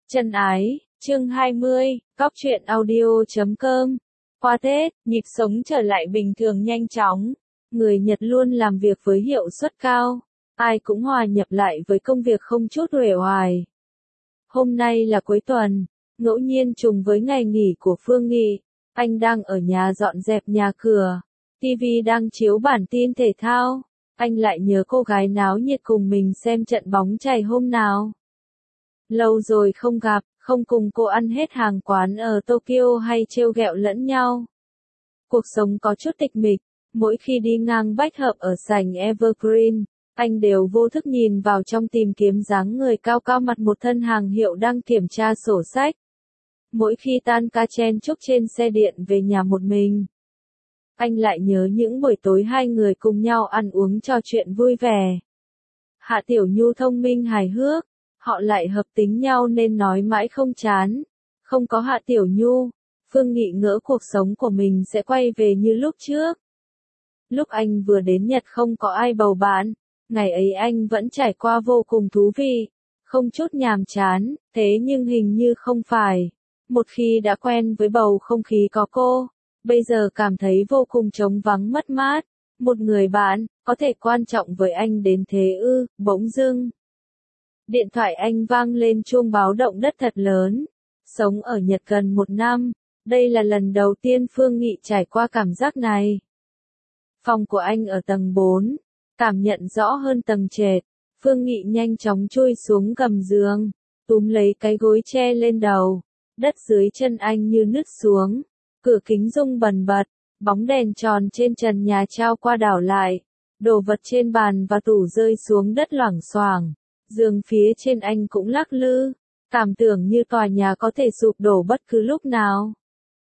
Chân ái, chương 20, Góc truyện audio.com. Qua Tết, nhịp sống trở lại bình thường nhanh chóng. Người Nhật luôn làm việc với hiệu suất cao. Ai cũng hòa nhập lại với công việc không chút uể oải. Hôm nay là cuối tuần, ngẫu nhiên trùng với ngày nghỉ của Phương Nghị. Anh đang ở nhà dọn dẹp nhà cửa. TV đang chiếu bản tin thể thao. Anh lại nhớ cô gái náo nhiệt cùng mình xem trận bóng chày hôm nào. Lâu rồi không gặp, không cùng cô ăn hết hàng quán ở Tokyo hay trêu ghẹo lẫn nhau. Cuộc sống có chút tịch mịch, mỗi khi đi ngang Bách Hợp ở sảnh Evergreen, anh đều vô thức nhìn vào trong tìm kiếm dáng người cao cao mặt một thân hàng hiệu đang kiểm tra sổ sách. Mỗi khi tan ca chen chúc trên xe điện về nhà một mình, anh lại nhớ những buổi tối hai người cùng nhau ăn uống trò chuyện vui vẻ. Hạ Tiểu Nhu thông minh hài hước, họ lại hợp tính nhau nên nói mãi không chán. Không có Hạ Tiểu Nhu, Phương Nghị ngỡ cuộc sống của mình sẽ quay về như lúc trước. Lúc anh vừa đến Nhật không có ai bầu bạn, ngày ấy anh vẫn trải qua vô cùng thú vị, không chút nhàm chán, thế nhưng hình như không phải. Một khi đã quen với bầu không khí có cô, bây giờ cảm thấy vô cùng trống vắng mất mát. Một người bạn, có thể quan trọng với anh đến thế ư, bỗng dưng. Điện thoại anh vang lên chuông báo động đất thật lớn. Sống ở Nhật gần một năm, đây là lần đầu tiên Phương Nghị trải qua cảm giác này. Phòng của anh ở tầng 4, cảm nhận rõ hơn tầng trệt. Phương Nghị nhanh chóng chui xuống gầm giường, túm lấy cái gối che lên đầu. Đất dưới chân anh như nứt xuống, cửa kính rung bần bật, bóng đèn tròn trên trần nhà trao qua đảo lại, đồ vật trên bàn và tủ rơi xuống đất loảng xoảng. Giường phía trên anh cũng lắc lư, cảm tưởng như tòa nhà có thể sụp đổ bất cứ lúc nào.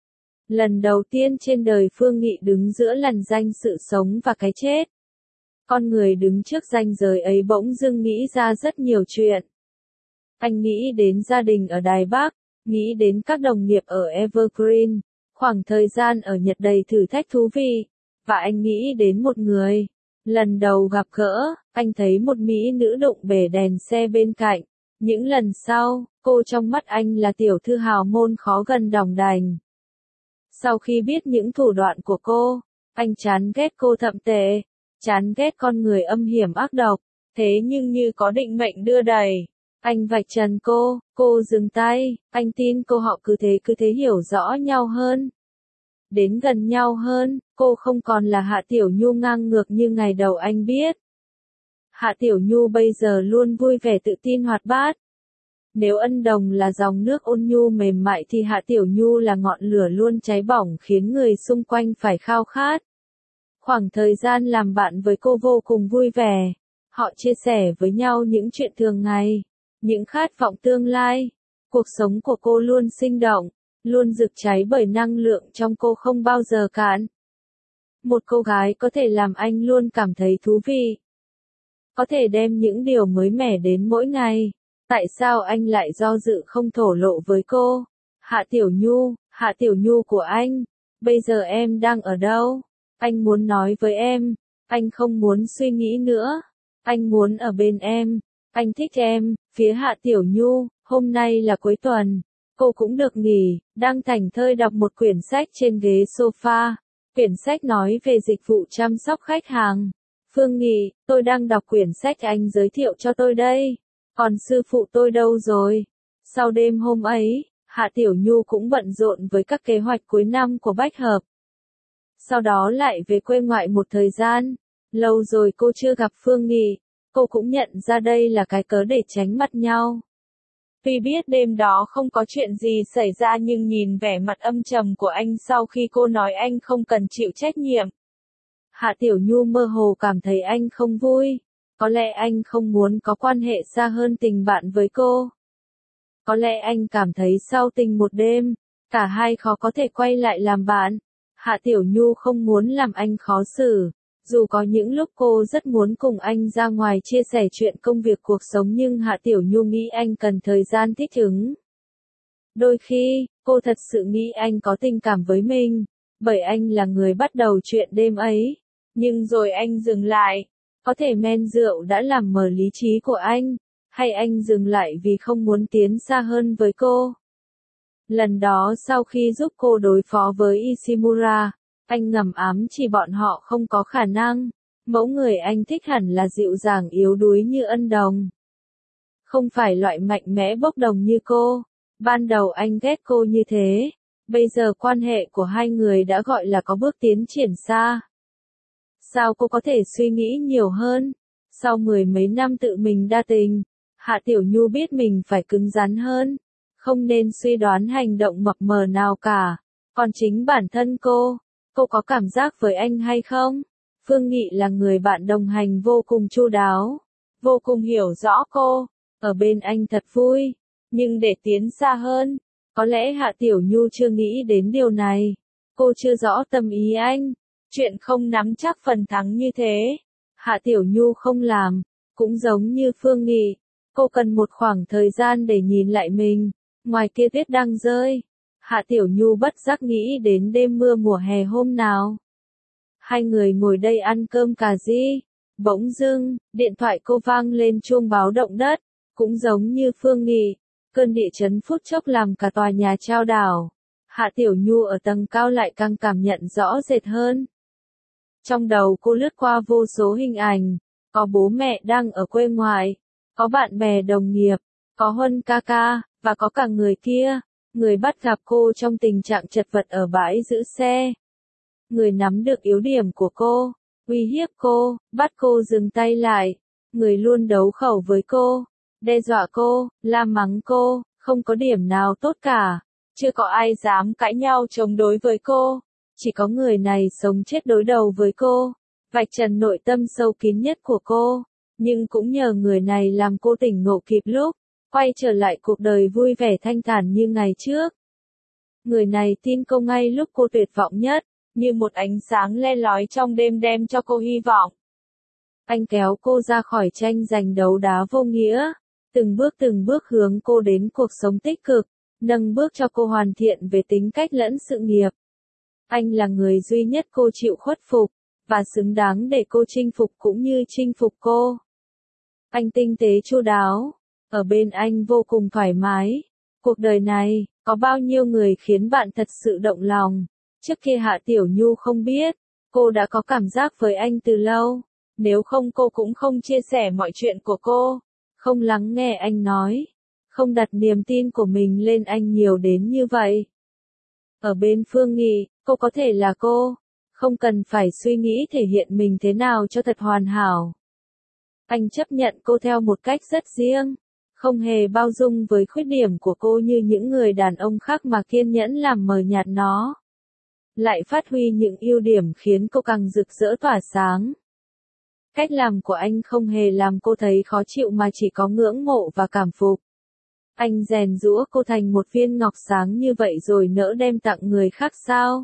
Lần đầu tiên trên đời Phương Nghị đứng giữa lằn ranh sự sống và cái chết. Con người đứng trước ranh giới ấy bỗng dưng nghĩ ra rất nhiều chuyện. Anh nghĩ đến gia đình ở Đài Bắc, nghĩ đến các đồng nghiệp ở Evergreen, khoảng thời gian ở Nhật đầy thử thách thú vị, và anh nghĩ đến một người. Lần đầu gặp gỡ, anh thấy một mỹ nữ đụng bể đèn xe bên cạnh. Những lần sau, cô trong mắt anh là tiểu thư hào môn khó gần đòng đành. Sau khi biết những thủ đoạn của cô, anh chán ghét cô thậm tệ, chán ghét con người âm hiểm ác độc. Thế nhưng như có định mệnh đưa đẩy, anh vạch trần cô dừng tay, anh tin cô họ cứ thế hiểu rõ nhau hơn. Đến gần nhau hơn, cô không còn là Hạ Tiểu Nhu ngang ngược như ngày đầu anh biết. Hạ Tiểu Nhu bây giờ luôn vui vẻ tự tin hoạt bát. Nếu Ân Đồng là dòng nước ôn nhu mềm mại thì Hạ Tiểu Nhu là ngọn lửa luôn cháy bỏng khiến người xung quanh phải khao khát. Khoảng thời gian làm bạn với cô vô cùng vui vẻ. Họ chia sẻ với nhau những chuyện thường ngày, những khát vọng tương lai. Cuộc sống của cô luôn sinh động, luôn rực cháy bởi năng lượng trong cô không bao giờ cạn. Một cô gái có thể làm anh luôn cảm thấy thú vị. Có thể đem những điều mới mẻ đến mỗi ngày. Tại sao anh lại do dự không thổ lộ với cô? Hạ Tiểu Nhu của anh, bây giờ em đang ở đâu? Anh muốn nói với em, anh không muốn suy nghĩ nữa. Anh muốn ở bên em, anh thích em. Phía Hạ Tiểu Nhu, hôm nay là cuối tuần. Cô cũng được nghỉ, đang thảnh thơi đọc một quyển sách trên ghế sofa. Quyển sách nói về dịch vụ chăm sóc khách hàng. Phương Nghị, tôi đang đọc quyển sách anh giới thiệu cho tôi đây. Còn sư phụ tôi đâu rồi? Sau đêm hôm ấy, Hạ Tiểu Nhu cũng bận rộn với các kế hoạch cuối năm của Bách Hợp. Sau đó lại về quê ngoại một thời gian. Lâu rồi cô chưa gặp Phương Nghị. Cô cũng nhận ra đây là cái cớ để tránh mặt nhau. Tuy biết đêm đó không có chuyện gì xảy ra nhưng nhìn vẻ mặt âm trầm của anh sau khi cô nói anh không cần chịu trách nhiệm. Hạ Tiểu Nhu mơ hồ cảm thấy anh không vui. Có lẽ anh không muốn có quan hệ xa hơn tình bạn với cô. Có lẽ anh cảm thấy sau tình một đêm, cả hai khó có thể quay lại làm bạn. Hạ Tiểu Nhu không muốn làm anh khó xử. Dù có những lúc cô rất muốn cùng anh ra ngoài chia sẻ chuyện công việc cuộc sống nhưng Hạ Tiểu Nhu nghĩ anh cần thời gian thích ứng. Đôi khi, cô thật sự nghĩ anh có tình cảm với mình, bởi anh là người bắt đầu chuyện đêm ấy. Nhưng rồi anh dừng lại. Có thể men rượu đã làm mờ lý trí của anh, Hay anh dừng lại vì không muốn tiến xa hơn với cô? Lần đó sau khi giúp cô đối phó với Ishimura, anh ngầm ám chỉ bọn họ không có khả năng. Mẫu người anh thích hẳn là dịu dàng yếu đuối như Ân Đồng. Không phải loại mạnh mẽ bốc đồng như cô. Ban đầu anh ghét cô như thế. Bây giờ quan hệ của hai người đã gọi là có bước tiến triển xa. Sao cô có thể suy nghĩ nhiều hơn? Sau mười mấy năm tự mình đa tình, Hạ Tiểu Nhu biết mình phải cứng rắn hơn. Không nên suy đoán hành động mập mờ nào cả. Còn chính bản thân cô có cảm giác với anh hay không? Phương Nghị là người bạn đồng hành vô cùng chu đáo, vô cùng hiểu rõ cô. Ở bên anh thật vui, nhưng để tiến xa hơn, có lẽ Hạ Tiểu Nhu chưa nghĩ đến điều này. Cô chưa rõ tâm ý anh. Chuyện không nắm chắc phần thắng như thế, Hạ Tiểu Nhu không làm. Cũng giống như Phương Nghị, cô cần một khoảng thời gian để nhìn lại mình. Ngoài kia tuyết đang rơi, Hạ Tiểu Nhu bất giác nghĩ đến đêm mưa mùa hè hôm nào. Hai người ngồi đây ăn cơm cà ri. Bỗng dưng, điện thoại cô vang lên chuông báo động đất. Cũng giống như Phương Nghị, cơn địa chấn phút chốc làm cả tòa nhà chao đảo. Hạ Tiểu Nhu ở tầng cao lại càng cảm nhận rõ rệt hơn. Trong đầu cô lướt qua vô số hình ảnh, có bố mẹ đang ở quê ngoại, có bạn bè đồng nghiệp, có Huân ca ca, và có cả người kia, người bắt gặp cô trong tình trạng chật vật ở bãi giữ xe. Người nắm được yếu điểm của cô, uy hiếp cô, bắt cô dừng tay lại, người luôn đấu khẩu với cô, đe dọa cô, la mắng cô, không có điểm nào tốt cả, chưa có ai dám cãi nhau chống đối với cô. Chỉ có người này sống chết đối đầu với cô, vạch trần nội tâm sâu kín nhất của cô, nhưng cũng nhờ người này làm cô tỉnh ngộ kịp lúc, quay trở lại cuộc đời vui vẻ thanh thản như ngày trước. Người này tin cô ngay lúc cô tuyệt vọng nhất, như một ánh sáng le lói trong đêm đem cho cô hy vọng. Anh kéo cô ra khỏi tranh giành đấu đá vô nghĩa, từng bước hướng cô đến cuộc sống tích cực, nâng bước cho cô hoàn thiện về tính cách lẫn sự nghiệp. Anh là người duy nhất cô chịu khuất phục, và xứng đáng để cô chinh phục cũng như chinh phục cô. Anh tinh tế chu đáo, ở bên anh vô cùng thoải mái. Cuộc đời này, có bao nhiêu người khiến bạn thật sự động lòng. Trước kia Hạ Tiểu Nhu không biết, cô đã có cảm giác với anh từ lâu. Nếu không cô cũng không chia sẻ mọi chuyện của cô, không lắng nghe anh nói, không đặt niềm tin của mình lên anh nhiều đến như vậy. Ở bên Phương Nghị, cô có thể là cô, không cần phải suy nghĩ thể hiện mình thế nào cho thật hoàn hảo. Anh chấp nhận cô theo một cách rất riêng, không hề bao dung với khuyết điểm của cô như những người đàn ông khác mà kiên nhẫn làm mờ nhạt nó. Lại phát huy những ưu điểm khiến cô càng rực rỡ tỏa sáng. Cách làm của anh không hề làm cô thấy khó chịu mà chỉ có ngưỡng mộ và cảm phục. Anh rèn giũa cô thành một viên ngọc sáng như vậy rồi nỡ đem tặng người khác sao?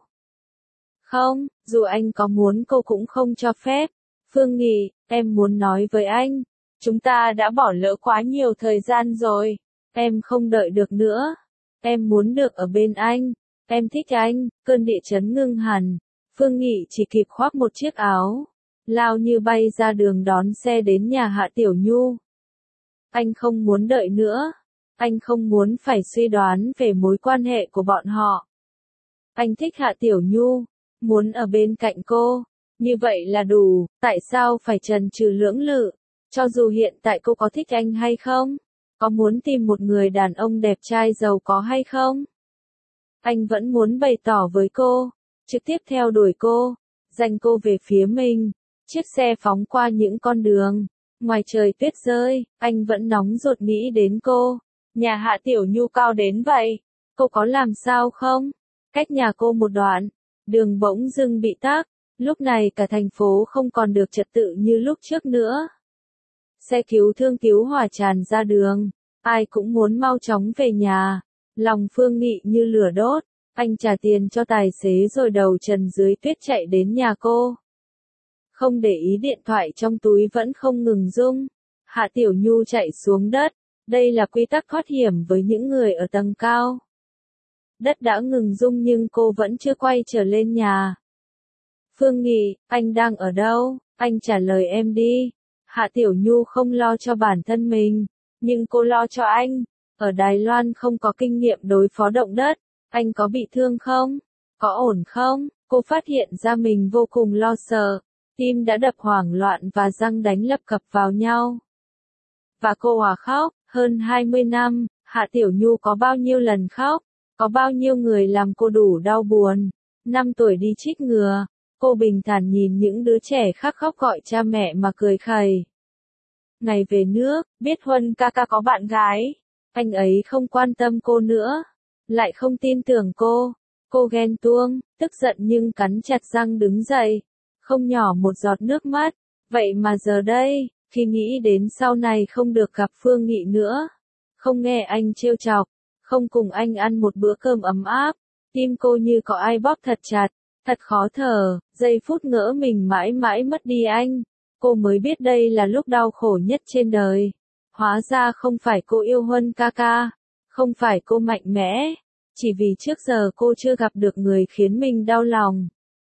Không, dù anh có muốn cô cũng không cho phép. Phương Nghị, em muốn nói với anh, chúng ta đã bỏ lỡ quá nhiều thời gian rồi. Em không đợi được nữa. Em muốn được ở bên anh. Em thích anh. Cơn địa chấn ngưng hẳn. Phương Nghị chỉ kịp khoác một chiếc áo, lao như bay ra đường đón xe đến nhà Hạ Tiểu Nhu. Anh không muốn đợi nữa. Anh không muốn phải suy đoán về mối quan hệ của bọn họ. Anh thích Hạ Tiểu Nhu, muốn ở bên cạnh cô. Như vậy là đủ, tại sao phải chần chừ lưỡng lự? Cho dù hiện tại cô có thích anh hay không? Có muốn tìm một người đàn ông đẹp trai giàu có hay không? Anh vẫn muốn bày tỏ với cô, trực tiếp theo đuổi cô, giành cô về phía mình. Chiếc xe phóng qua những con đường, ngoài trời tuyết rơi, anh vẫn nóng ruột nghĩ đến cô. Nhà Hạ Tiểu Nhu cao đến vậy, cô có làm sao không? Cách nhà cô một đoạn, đường bỗng dưng bị tắc, lúc này cả thành phố không còn được trật tự như lúc trước nữa. Xe cứu thương cứu hỏa tràn ra đường, ai cũng muốn mau chóng về nhà. Lòng Phương Nghị như lửa đốt, anh trả tiền cho tài xế rồi đầu trần dưới tuyết chạy đến nhà cô. Không để ý điện thoại trong túi vẫn không ngừng rung. Hạ Tiểu Nhu chạy xuống đất, đây là quy tắc thoát hiểm với những người ở tầng cao. Đất đã ngừng rung nhưng cô vẫn chưa quay trở lên nhà. Phương Nghị, anh đang ở đâu? Anh trả lời em đi. Hạ Tiểu Nhu không lo cho bản thân mình, Nhưng cô lo cho anh. Ở Đài Loan không có kinh nghiệm đối phó động đất. Anh có bị thương không? Có ổn không? Cô phát hiện ra mình vô cùng lo sợ. Tim đã đập hoảng loạn và răng đánh lập cập vào nhau. Và cô òa khóc. Hơn 20 năm, Hạ Tiểu Nhu có bao nhiêu lần khóc? Có bao nhiêu người làm cô đủ đau buồn? 5 tuổi đi chích ngừa. Cô bình thản nhìn những đứa trẻ khác khóc gọi cha mẹ mà cười khẩy. Ngày về nước, biết Huân ca ca có bạn gái. Anh ấy không quan tâm cô nữa. Lại không tin tưởng cô. Cô ghen tuông, tức giận nhưng cắn chặt răng đứng dậy. Không nhỏ một giọt nước mắt. Vậy mà giờ đây, khi nghĩ đến sau này không được gặp Phương Nghị nữa. Không nghe anh trêu chọc. Không cùng anh ăn một bữa cơm ấm áp. Tim cô như có ai bóp thật chặt. Thật khó thở, giây phút ngỡ mình mãi mãi mất đi anh. Cô mới biết đây là lúc đau khổ nhất trên đời. Hóa ra không phải cô yêu Huân ca ca. Không phải cô mạnh mẽ. Chỉ vì trước giờ cô chưa gặp được người khiến mình đau lòng.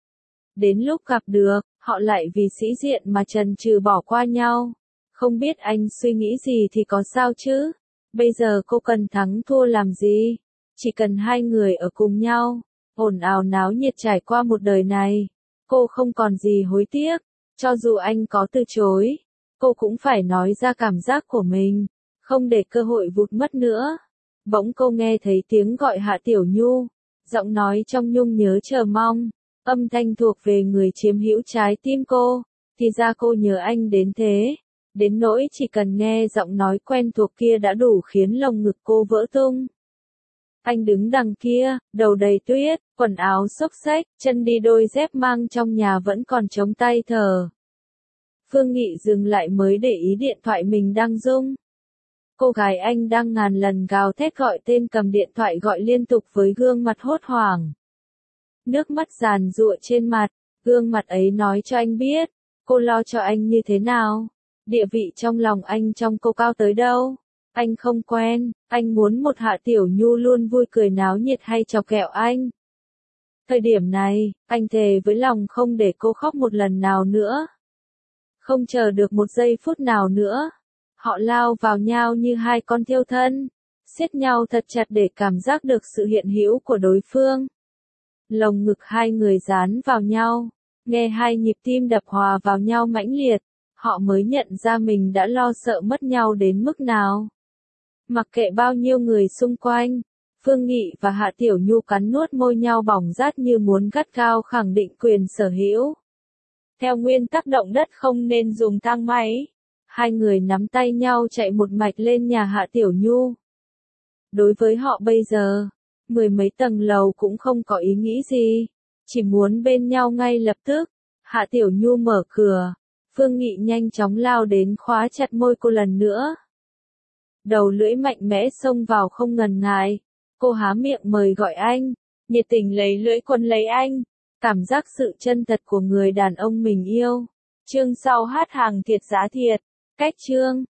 Đến lúc gặp được, họ lại vì sĩ diện mà chần chừ bỏ qua nhau. Không biết anh suy nghĩ gì thì có sao chứ? Bây giờ cô cần thắng thua làm gì? Chỉ cần hai người ở cùng nhau. Ồn ào náo nhiệt trải qua một đời này. Cô không còn gì hối tiếc. Cho dù anh có từ chối, cô cũng phải nói ra cảm giác của mình. Không để cơ hội vụt mất nữa. Bỗng cô nghe thấy tiếng gọi Hạ Tiểu Nhu. Giọng nói trong nhung nhớ chờ mong. Âm thanh thuộc về người chiếm hữu trái tim cô. Thì ra cô nhớ anh đến thế. Đến nỗi chỉ cần nghe giọng nói quen thuộc kia đã đủ khiến lồng ngực cô vỡ tung. Anh đứng đằng kia, đầu đầy tuyết, quần áo xốc xếch, chân đi đôi dép mang trong nhà vẫn còn chống tay thở. Phương Nghị dừng lại mới để ý điện thoại mình đang rung. Cô gái anh đang ngàn lần gào thét gọi tên cầm điện thoại gọi liên tục với gương mặt hốt hoảng. Nước mắt giàn giụa trên mặt, gương mặt ấy nói cho anh biết, cô lo cho anh như thế nào. Địa vị trong lòng anh trong cô cao tới đâu. Anh không quen, anh muốn một Hạ Tiểu Nhu luôn vui cười náo nhiệt hay chọc ghẹo anh. Thời điểm này, anh thề với lòng không để cô khóc một lần nào nữa. Không chờ được một giây phút nào nữa. Họ lao vào nhau như hai con thiêu thân, siết nhau thật chặt để cảm giác được sự hiện hữu của đối phương. Lồng ngực hai người dán vào nhau, nghe hai nhịp tim đập hòa vào nhau mãnh liệt, họ mới nhận ra mình đã lo sợ mất nhau đến mức nào. Mặc kệ bao nhiêu người xung quanh, Phương Nghị và Hạ Tiểu Nhu cắn nuốt môi nhau bỏng rát như muốn gắt gao khẳng định quyền sở hữu. Theo nguyên tắc động đất không nên dùng thang máy, hai người nắm tay nhau chạy một mạch lên nhà Hạ Tiểu Nhu. Đối với họ bây giờ, 10 mấy tầng lầu cũng không có ý nghĩ gì, chỉ muốn bên nhau ngay lập tức. Hạ Tiểu Nhu mở cửa, Phương Nghị nhanh chóng lao đến khóa chặt môi cô lần nữa. Đầu lưỡi mạnh mẽ xông vào không ngần ngại. Cô há miệng mời gọi anh, nhiệt tình lấy lưỡi quấn lấy anh. Cảm giác sự chân thật của người đàn ông mình yêu. Chương sau hát hàng thiệt giá thiệt. Cách chương.